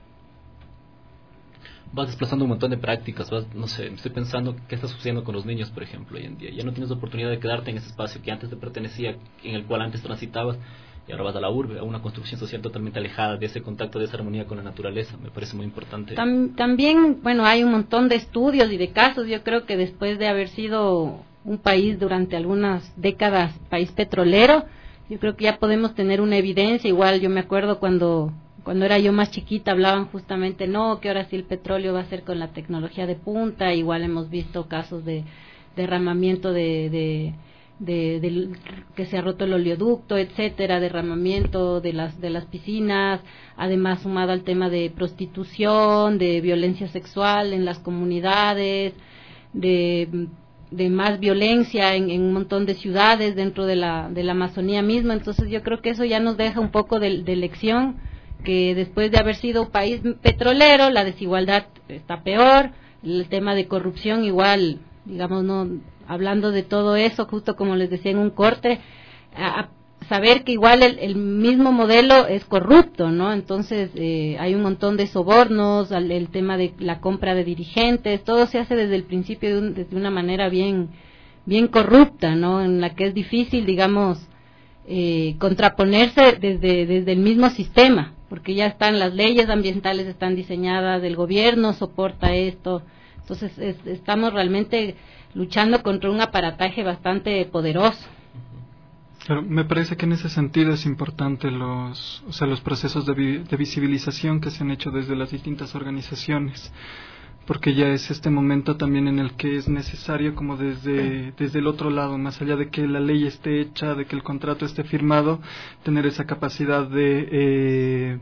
Vas desplazando un montón de prácticas, no sé, estoy pensando qué está sucediendo con los niños, por ejemplo, hoy en día. Ya no tienes la oportunidad de quedarte en ese espacio que antes te pertenecía, en el cual antes transitabas, y ahora vas a la urbe, a una construcción social totalmente alejada de ese contacto, de esa armonía con la naturaleza. Me parece muy importante. También, bueno, hay un montón de estudios y de casos. Yo creo que después de haber sido un país durante algunas décadas, país petrolero, yo creo que ya podemos tener una evidencia. Igual yo me acuerdo cuando era yo más chiquita, hablaban justamente, no, que ahora sí el petróleo va a ser con la tecnología de punta. Igual hemos visto casos de derramamiento de que se ha roto el oleoducto, etcétera, derramamiento de las piscinas, además sumado al tema de prostitución, de violencia sexual en las comunidades, de más violencia en un montón de ciudades dentro de la Amazonía misma. Entonces yo creo que eso ya nos deja un poco de lección, que después de haber sido un país petrolero, la desigualdad está peor, el tema de corrupción igual, digamos, no hablando de todo eso, justo como les decía en un corte, a saber que igual el mismo modelo es corrupto, ¿no? Entonces hay un montón de sobornos, el tema de la compra de dirigentes, todo se hace desde el principio desde una manera bien corrupta, ¿no? En la que es difícil, digamos, contraponerse desde el mismo sistema, porque ya están las leyes ambientales, están diseñadas, el gobierno soporta esto. Entonces estamos realmente luchando contra un aparataje bastante poderoso. Claro, me parece que en ese sentido es importante los procesos de visibilización que se han hecho desde las distintas organizaciones, porque ya es este momento también en el que es necesario, como desde el otro lado, más allá de que la ley esté hecha, de que el contrato esté firmado, tener esa capacidad de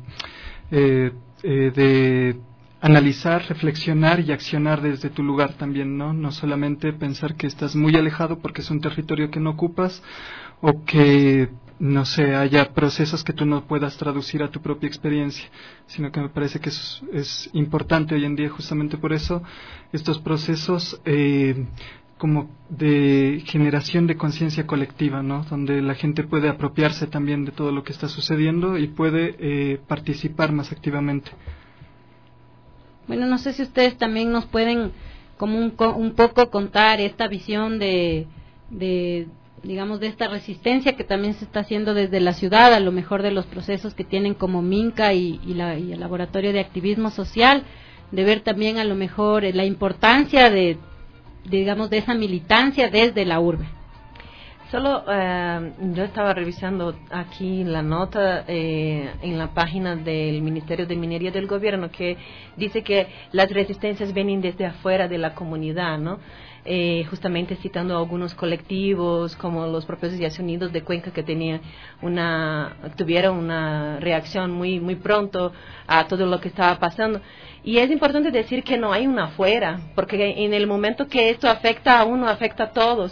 analizar, reflexionar y accionar desde tu lugar también, ¿no? No solamente pensar que estás muy alejado porque es un territorio que no ocupas, o que, no sé, haya procesos que tú no puedas traducir a tu propia experiencia, sino que me parece que es importante hoy en día, justamente por eso, estos procesos como de generación de conciencia colectiva, ¿no? Donde la gente puede apropiarse también de todo lo que está sucediendo y puede participar más activamente. Bueno, no sé si ustedes también nos pueden como un poco contar esta visión de digamos, de esta resistencia que también se está haciendo desde la ciudad, a lo mejor de los procesos que tienen como Minca y el Laboratorio de Activismo Social, de ver también a lo mejor la importancia digamos, de esa militancia desde la urbe. Solo yo estaba revisando aquí la nota en la página del Ministerio de Minería del Gobierno, que dice que las resistencias vienen desde afuera de la comunidad, ¿no? Justamente citando algunos colectivos como los propios Yace Unidos de Cuenca, que tuvieron una reacción muy pronto a todo lo que estaba pasando. Y es importante decir que no hay una afuera, porque en el momento que esto afecta a uno, afecta a todos.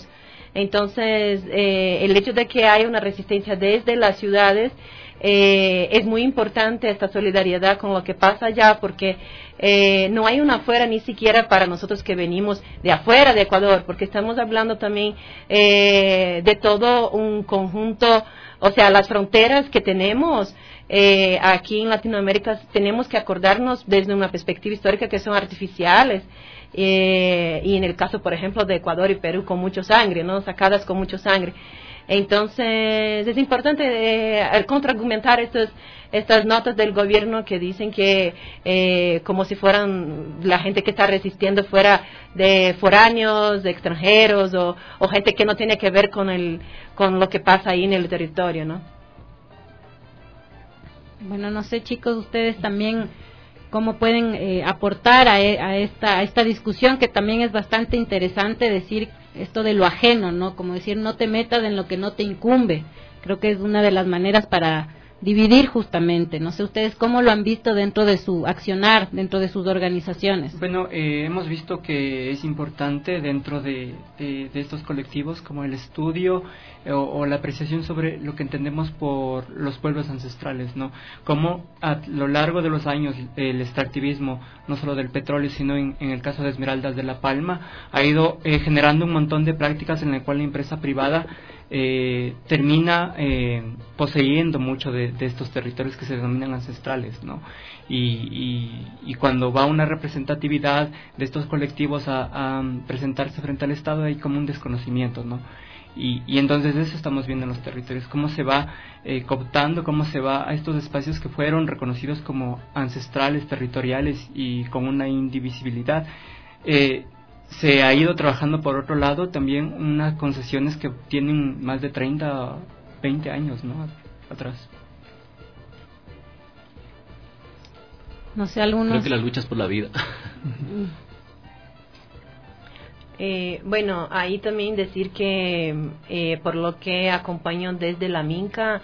Entonces, el hecho de que haya una resistencia desde las ciudades, es muy importante esta solidaridad con lo que pasa allá, porque no hay una afuera ni siquiera para nosotros que venimos de afuera de Ecuador, porque estamos hablando también de todo un conjunto, o sea, las fronteras que tenemos aquí en Latinoamérica, tenemos que acordarnos desde una perspectiva histórica que son artificiales. Y en el caso, por ejemplo, de Ecuador y Perú, con mucha sangre, ¿no? Sacadas con mucha sangre. Entonces, es importante contraargumentar estas notas del gobierno que dicen que como si fueran la gente que está resistiendo fuera de foráneos, de extranjeros o gente que no tiene que ver con lo que pasa ahí en el territorio, ¿no? Bueno, no sé, chicos, ustedes también cómo pueden aportar a esta discusión, que también es bastante interesante decir esto de lo ajeno, ¿no? Como decir, no te metas en lo que no te incumbe. Creo que es una de las maneras para dividir justamente. No sé ustedes cómo lo han visto dentro de su accionar, dentro de sus organizaciones. Bueno, hemos visto que es importante dentro de estos colectivos como el estudio o la apreciación sobre lo que entendemos por los pueblos ancestrales, ¿no? Como a lo largo de los años el extractivismo, no solo del petróleo, sino en el caso de Esmeraldas de La Palma, ha ido generando un montón de prácticas en la cual la empresa privada termina poseyendo mucho de estos territorios que se denominan ancestrales, ¿no? Y cuando va una representatividad de estos colectivos a presentarse frente al Estado, hay como un desconocimiento, ¿no? Y entonces eso estamos viendo en los territorios, cómo se va cooptando, cómo se va a estos espacios que fueron reconocidos como ancestrales, territoriales y con una indivisibilidad. Se ha ido trabajando por otro lado también unas concesiones que tienen más de 30, 20 años, ¿no? Atrás. No sé, algunos... Creo que las luchas por la vida. Bueno, ahí también decir que por lo que acompaño desde la Minca,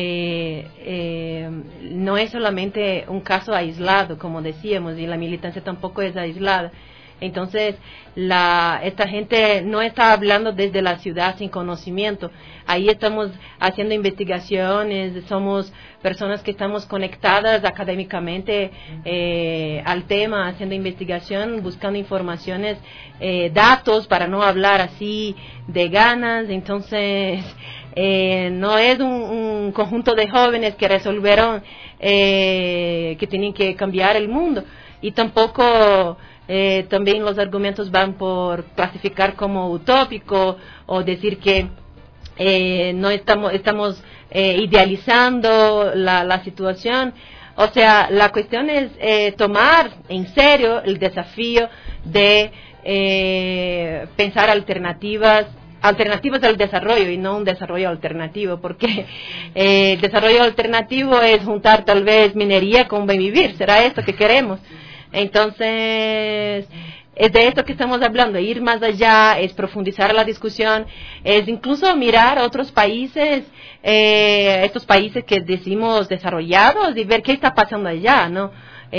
no es solamente un caso aislado, como decíamos, y la militancia tampoco es aislada. Entonces, esta gente no está hablando desde la ciudad sin conocimiento. Ahí estamos haciendo investigaciones, somos personas que estamos conectadas académicamente al tema, haciendo investigación, buscando informaciones, datos, para no hablar así de ganas. Entonces, no es un conjunto de jóvenes que resolvieron que tienen que cambiar el mundo. Y tampoco... también los argumentos van por clasificar como utópico o decir que no estamos idealizando la situación. O sea, la cuestión es tomar en serio el desafío de pensar alternativas al desarrollo y no un desarrollo alternativo, porque el desarrollo alternativo es juntar tal vez minería con buen vivir. ¿Será esto que queremos? Entonces, es de esto que estamos hablando, ir más allá, es profundizar la discusión, es incluso mirar otros países, estos países que decimos desarrollados, y ver qué está pasando allá, ¿no?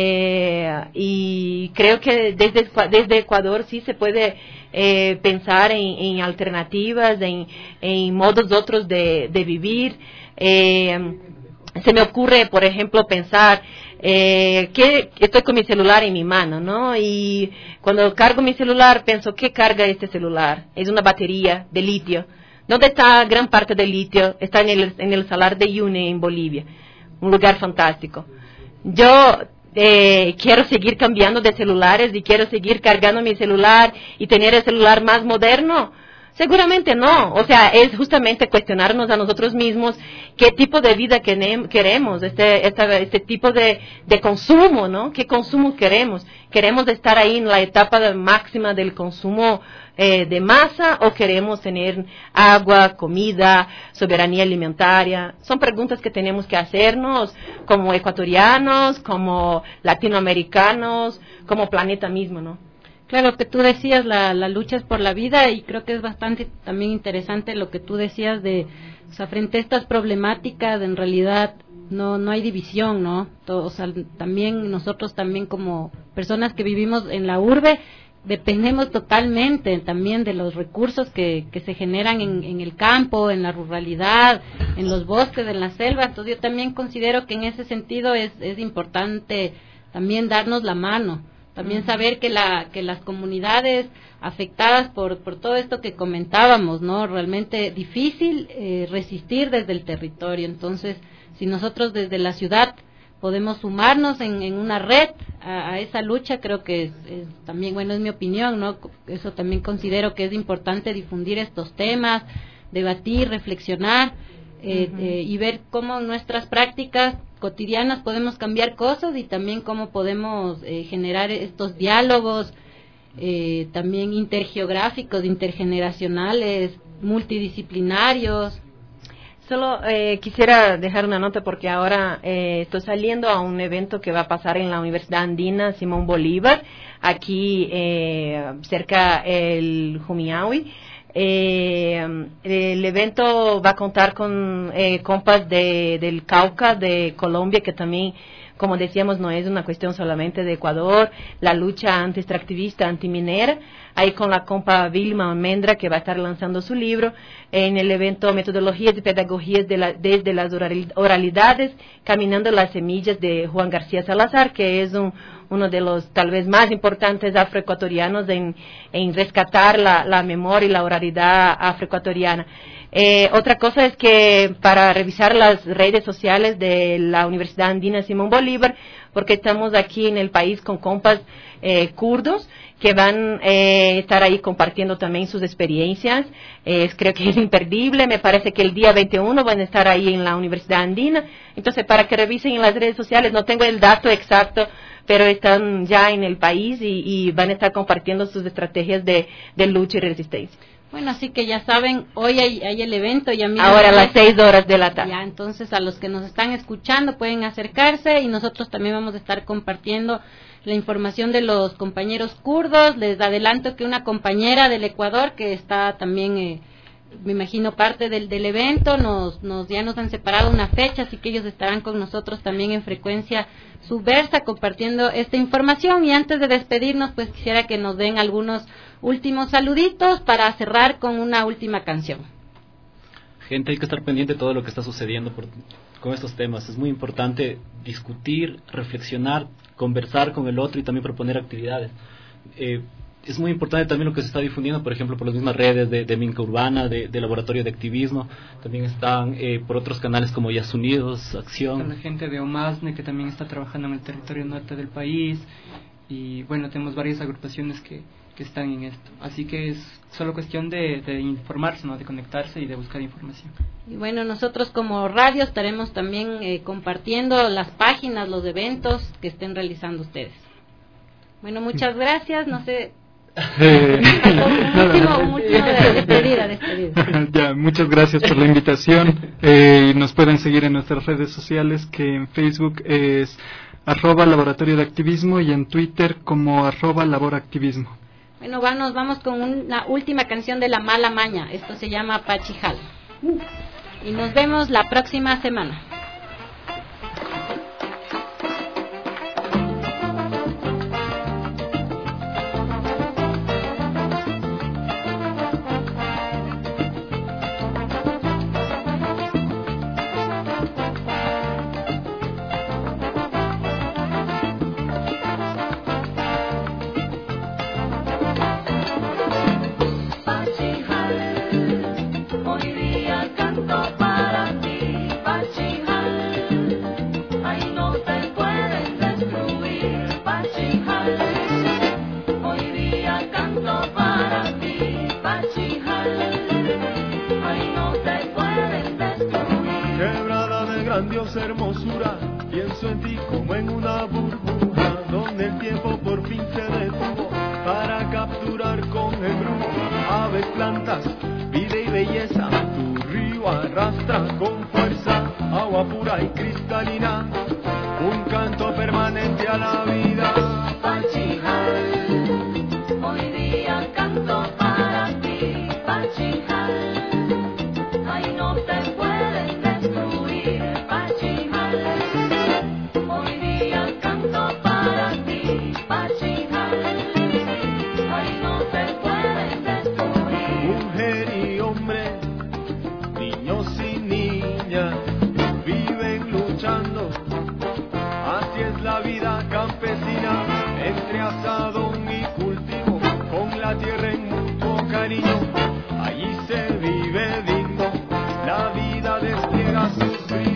Y creo que desde Ecuador sí se puede pensar en alternativas, en modos otros de vivir. Se me ocurre, por ejemplo, pensar que estoy con mi celular en mi mano, ¿no? Y cuando cargo mi celular, pienso, ¿qué carga este celular? Es una batería de litio. ¿Dónde está gran parte del litio? Está en el Salar de Uyuni, en Bolivia. Un lugar fantástico. Yo quiero seguir cambiando de celulares y quiero seguir cargando mi celular y tener el celular más moderno. Seguramente no, o sea, es justamente cuestionarnos a nosotros mismos qué tipo de vida queremos, este tipo de consumo, ¿no? ¿Qué consumo queremos? ¿Queremos estar ahí en la etapa máxima del consumo de masa o queremos tener agua, comida, soberanía alimentaria? Son preguntas que tenemos que hacernos como ecuatorianos, como latinoamericanos, como planeta mismo, ¿no? Claro, que tú decías, la lucha es por la vida, y creo que es bastante también interesante lo que tú decías de, o sea, frente a estas problemáticas, en realidad no hay división, ¿no? O sea, también nosotros también como personas que vivimos en la urbe, dependemos totalmente también de los recursos que se generan en el campo, en la ruralidad, en los bosques, en la selva. Entonces yo también considero que en ese sentido es importante también darnos la mano, también saber que las comunidades afectadas por todo esto que comentábamos, ¿no? Realmente difícil resistir desde el territorio. Entonces, si nosotros desde la ciudad podemos sumarnos en una red a esa lucha, creo que es también, bueno, es mi opinión, ¿no? Eso también considero que es importante difundir estos temas, debatir, reflexionar, y ver cómo en nuestras prácticas cotidianas podemos cambiar cosas y también cómo podemos generar estos diálogos también intergeográficos, intergeneracionales, multidisciplinarios. Solo quisiera dejar una nota porque ahora estoy saliendo a un evento que va a pasar en la Universidad Andina Simón Bolívar, aquí cerca el Jumiahui. El evento va a contar con compas del Cauca, de Colombia, que también, como decíamos, no es una cuestión solamente de Ecuador, la lucha anti-extractivista, antiminera, ahí con la compa Vilma Almendra, que va a estar lanzando su libro, en el evento Metodologías y Pedagogías desde las oralidades, caminando las semillas, de Juan García Salazar, que es uno de los tal vez más importantes afroecuatorianos en rescatar la memoria y la oralidad afroecuatoriana. Otra cosa es que para revisar las redes sociales de la Universidad Andina Simón Bolívar, porque estamos aquí en el país con compas kurdos que van a estar ahí compartiendo también sus experiencias. Creo que es imperdible. Me parece que el día 21 van a estar ahí en la Universidad Andina. Entonces, para que revisen en las redes sociales, no tengo el dato exacto, pero están ya en el país y van a estar compartiendo sus estrategias de lucha y resistencia. Bueno, así que ya saben, hoy hay el evento. Ahora a las 6 horas de la tarde. Ya, entonces a los que nos están escuchando pueden acercarse y nosotros también vamos a estar compartiendo la información de los compañeros kurdos. Les adelanto que una compañera del Ecuador que está también, me imagino, parte del evento, ya nos han separado una fecha, así que ellos estarán con nosotros también en Frecuencia Subversa compartiendo esta información. Y antes de despedirnos, pues quisiera que nos den algunos últimos saluditos para cerrar con una última canción. Gente, hay que estar pendiente de todo lo que está sucediendo con estos temas. Es muy importante discutir, reflexionar, conversar con el otro y también proponer actividades. Es muy importante también lo que se está difundiendo, por ejemplo, por las mismas redes de Minca Urbana, de Laboratorio de Activismo. También están por otros canales como Yas Unidos, Acción. La gente de OMASNE, que también está trabajando en el territorio norte del país. Y bueno, tenemos varias agrupaciones que están en esto. Así que es solo cuestión de informarse, ¿no? De conectarse y de buscar información. Y bueno, nosotros como radio estaremos también compartiendo las páginas, los eventos que estén realizando ustedes. Bueno, muchas gracias. No sé... despedida. Ya, muchas gracias por la invitación. Nos pueden seguir en nuestras redes sociales, que en Facebook es @Laboratorio de Activismo y en Twitter como @Laboractivismo. Bueno, nos vamos con una última canción de La Mala Maña. Esto se llama Pachijal. Y nos vemos la próxima semana. Grandiosa hermosura, pienso en ti como en una burbuja, donde el tiempo por fin se detuvo para capturar con embrujo aves, plantas, vida y belleza. Tu río arrastra con fuerza agua pura y cristalina, un canto permanente a la vida. Pachijal, hoy día canto para ti, Pachijal. Ay, no te pueden destruir, Pachijal. Hoy día canto para ti, Pachijal. Así es la vida campesina, entre asadón y cultivo, con la tierra en mutuo cariño, allí se vive digno, la vida despliega sus brillos.